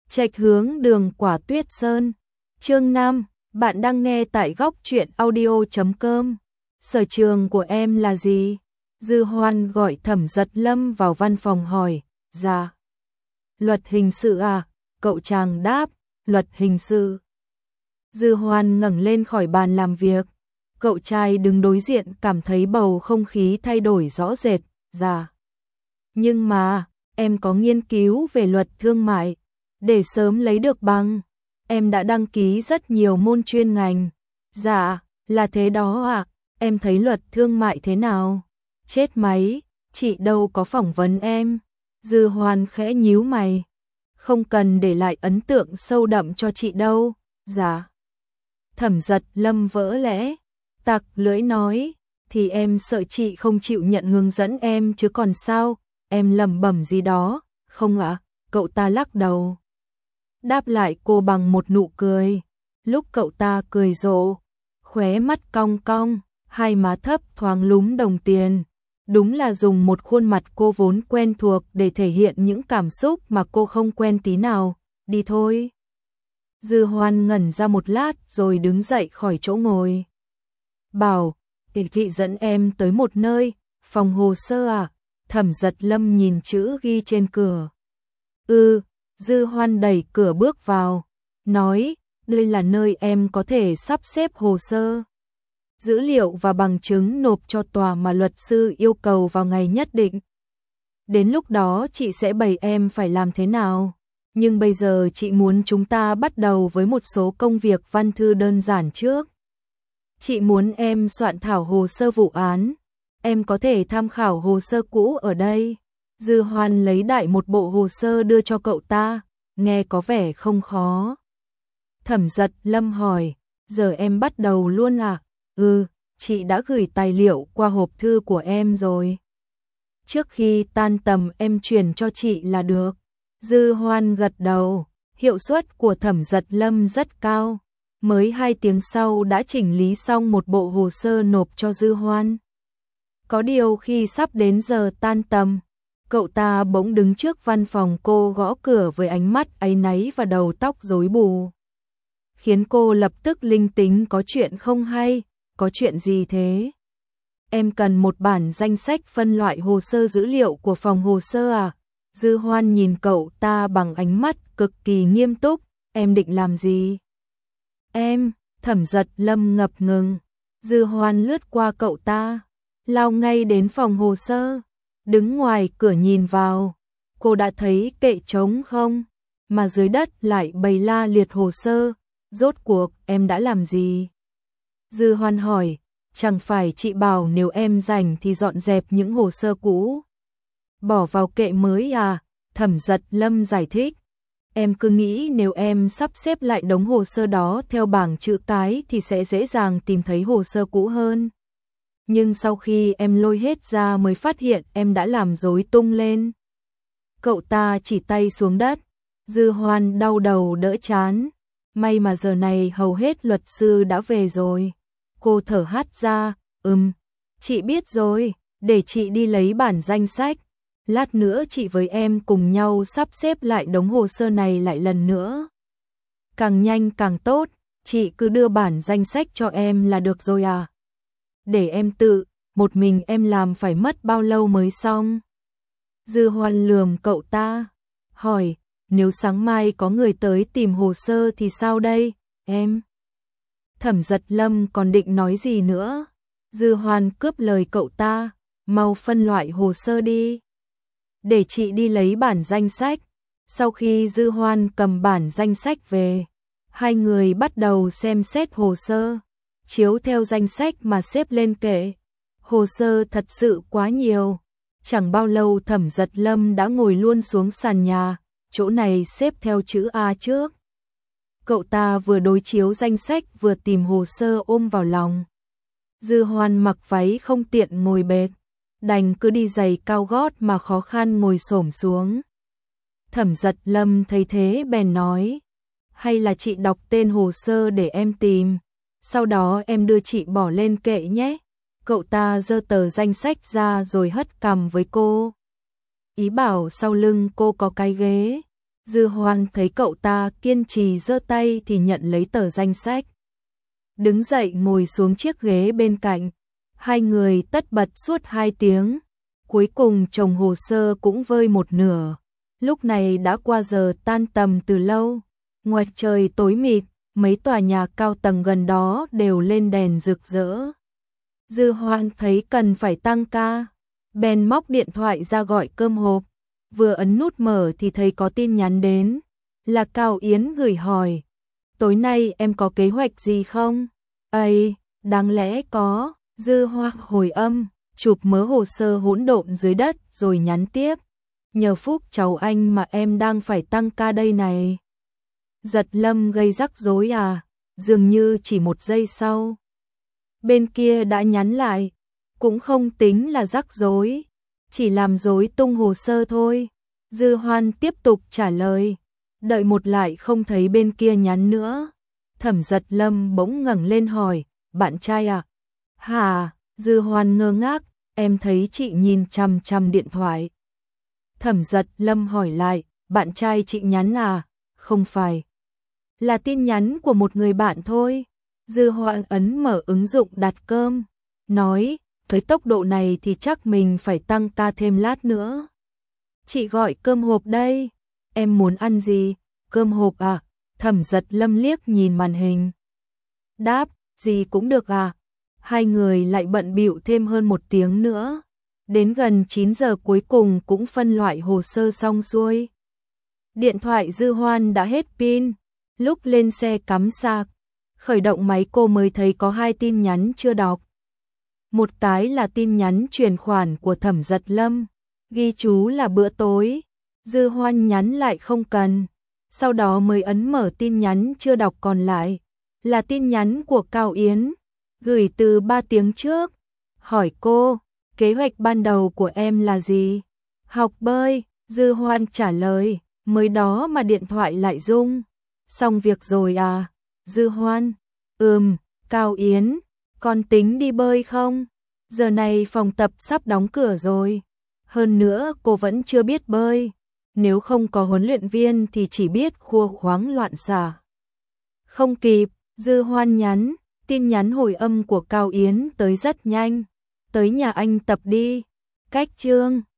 Chệch hướng đường Quả Tuyết Sơn. Chương 5, bạn đang nghe tại góc truyện audio.com. Sở trường của em là gì? Dư Hoan gọi Thẩm Giật Lâm vào văn phòng hỏi. Dạ. Luật hình sự à? Cậu chàng đáp. Luật hình sự. Dư Hoan ngẩng lên khỏi bàn làm việc. Cậu trai đứng đối diện cảm thấy bầu không khí thay đổi rõ rệt. Dạ. Nhưng mà, em có nghiên cứu về luật thương mại. Để sớm lấy được bằng, em đã đăng ký rất nhiều môn chuyên ngành. Dạ, là thế đó ạ. Em thấy luật thương mại thế nào? Chết máy, chị đâu có phỏng vấn em. Dư Hoan khẽ nhíu mày. Không cần để lại ấn tượng sâu đậm cho chị đâu. Dạ. Thẩm Giật Lâm vỡ lẽ, tặc lưỡi nói, thì em sợ chị không chịu nhận hướng dẫn em chứ còn sao. Em lẩm bẩm gì đó. Không ạ, cậu ta lắc đầu. Đáp lại cô bằng một nụ cười. Lúc cậu ta cười rộ, khóe mắt cong cong, hai má thấp thoáng lúm đồng tiền. Đúng là dùng một khuôn mặt cô vốn quen thuộc để thể hiện những cảm xúc mà cô không quen tí nào. Đi thôi. Dư Hoan ngẩn ra một lát rồi đứng dậy khỏi chỗ ngồi. Bảo, chị dẫn em tới một nơi, phòng hồ sơ à? Thẩm Giật Lâm nhìn chữ ghi trên cửa. Dư Hoan đẩy cửa bước vào, nói, đây là nơi em có thể sắp xếp hồ sơ, dữ liệu và bằng chứng nộp cho tòa mà luật sư yêu cầu vào ngày nhất định. Đến lúc đó chị sẽ bày em phải làm thế nào, nhưng bây giờ chị muốn chúng ta bắt đầu với một số công việc văn thư đơn giản trước. Chị muốn em soạn thảo hồ sơ vụ án, em có thể tham khảo hồ sơ cũ ở đây. Dư Hoan lấy đại một bộ hồ sơ đưa cho cậu ta, nghe có vẻ không khó. Thẩm Giật Lâm hỏi, giờ em bắt đầu luôn à? Chị đã gửi tài liệu qua hộp thư của em rồi. Trước khi tan tầm em chuyển cho chị là được. Dư Hoan gật đầu, hiệu suất của Thẩm Giật Lâm rất cao. Mới 2 tiếng sau đã chỉnh lý xong một bộ hồ sơ nộp cho Dư Hoan. Có điều khi sắp đến giờ tan tầm, cậu ta bỗng đứng trước văn phòng cô gõ cửa với ánh mắt áy náy và đầu tóc rối bù. Khiến cô lập tức linh tính có chuyện không hay. Có chuyện gì thế? Em cần một bản danh sách phân loại hồ sơ dữ liệu của phòng hồ sơ à? Dư Hoan nhìn cậu ta bằng ánh mắt cực kỳ nghiêm túc. Em định làm gì? Thẩm Giật Lâm ngập ngừng. Dư Hoan lướt qua cậu ta, lao ngay đến phòng hồ sơ. Đứng ngoài cửa nhìn vào, cô đã thấy kệ trống không, mà dưới đất lại bày la liệt hồ sơ. Rốt cuộc em đã làm gì? Dư Hoan hỏi, chẳng phải chị bảo nếu em rảnh thì dọn dẹp những hồ sơ cũ, bỏ vào kệ mới à? Thẩm Giật Lâm giải thích, em cứ nghĩ nếu em sắp xếp lại đống hồ sơ đó theo bảng chữ cái thì sẽ dễ dàng tìm thấy hồ sơ cũ hơn. Nhưng sau khi em lôi hết ra mới phát hiện em đã làm rối tung lên. Cậu ta chỉ tay xuống đất. Dư Hoan đau đầu đỡ chán. May mà giờ này hầu hết luật sư đã về rồi. Cô thở hắt ra. Chị biết rồi, để chị đi lấy bản danh sách. Lát nữa chị với em cùng nhau sắp xếp lại đống hồ sơ này lại lần nữa. Càng nhanh càng tốt, chị cứ đưa bản danh sách cho em là được rồi à? Để em tự, một mình em làm phải mất bao lâu mới xong? Dư Hoan lườm cậu ta, hỏi, nếu sáng mai có người tới tìm hồ sơ thì sao đây, em? Thẩm Giật Lâm còn định nói gì nữa? Dư Hoan cướp lời cậu ta, mau phân loại hồ sơ đi. Để chị đi lấy bản danh sách. Sau khi Dư Hoan cầm bản danh sách về, hai người bắt đầu xem xét hồ sơ, chiếu theo danh sách mà xếp lên kệ. Hồ sơ thật sự quá nhiều. Chẳng bao lâu Thẩm Giật Lâm đã ngồi luôn xuống sàn nhà, chỗ này xếp theo chữ A trước. Cậu ta vừa đối chiếu danh sách vừa tìm hồ sơ ôm vào lòng. Dư Hoan mặc váy không tiện ngồi bệt, đành cứ đi giày cao gót mà khó khăn ngồi xổm xuống. Thẩm Giật Lâm thấy thế bèn nói, hay là chị đọc tên hồ sơ để em tìm, sau đó em đưa chị bỏ lên kệ nhé. Cậu ta giơ tờ danh sách ra rồi hất cằm với cô, ý bảo sau lưng cô có cái ghế. Dư Hoan thấy cậu ta kiên trì giơ tay thì nhận lấy tờ danh sách. Đứng dậy ngồi xuống chiếc ghế bên cạnh. Hai người tất bật suốt 2 tiếng. Cuối cùng chồng hồ sơ cũng vơi một nửa. Lúc này đã qua giờ tan tầm từ lâu. Ngoài trời tối mịt, mấy tòa nhà cao tầng gần đó đều lên đèn rực rỡ. Dư Hoan thấy cần phải tăng ca, bèn móc điện thoại ra gọi cơm hộp. Vừa ấn nút mở thì thấy có tin nhắn đến, là Cao Yến gửi hỏi. Tối nay em có kế hoạch gì không? Ây, đáng lẽ có. Dư Hoan hồi âm, chụp mớ hồ sơ hỗn độn dưới đất rồi nhắn tiếp. Nhờ phúc cháu anh mà em đang phải tăng ca đây này. Giật Lâm gây rắc rối à? Dường như chỉ 1 giây sau. Bên kia đã nhắn lại, cũng không tính là rắc rối, chỉ làm rối tung hồ sơ thôi. Dư Hoan tiếp tục trả lời, đợi một lại không thấy bên kia nhắn nữa. Thẩm Giật Lâm bỗng ngẩng lên hỏi, bạn trai à? Hả? Dư Hoan ngơ ngác, em thấy chị nhìn chằm chằm điện thoại. Thẩm Giật Lâm hỏi lại, bạn trai chị nhắn à? Không phải. Là tin nhắn của một người bạn thôi. Dư Hoan ấn mở ứng dụng đặt cơm, nói, với tốc độ này thì chắc mình phải tăng ca thêm lát nữa. Chị gọi cơm hộp đây. Em muốn ăn gì? Cơm hộp à? Thẩm Giật Lâm liếc nhìn màn hình. Đáp, gì cũng được à? Hai người lại bận bịu thêm hơn 1 tiếng nữa. Đến gần 9 giờ cuối cùng cũng phân loại hồ sơ xong xuôi. Điện thoại Dư Hoan đã hết pin. Lúc lên xe cắm sạc, khởi động máy cô mới thấy có 2 tin nhắn chưa đọc. Một cái là tin nhắn chuyển khoản của Thẩm Giật Lâm, ghi chú là bữa tối. Dư Hoan nhắn lại không cần. Sau đó mới ấn mở tin nhắn chưa đọc còn lại. Là tin nhắn của Cao Yến, gửi từ 3 tiếng trước. Hỏi cô, kế hoạch ban đầu của em là gì? Học bơi. Dư Hoan trả lời, mới đó mà điện thoại lại rung. Xong việc rồi à? Dư Hoan, Cao Yến, con tính đi bơi không? Giờ này phòng tập sắp đóng cửa rồi. Hơn nữa cô vẫn chưa biết bơi. Nếu không có huấn luyện viên thì chỉ biết khua khoáng loạn xả. Không kịp. Dư Hoan nhắn, tin nhắn hồi âm của Cao Yến tới rất nhanh. Tới nhà anh tập đi. Cách chương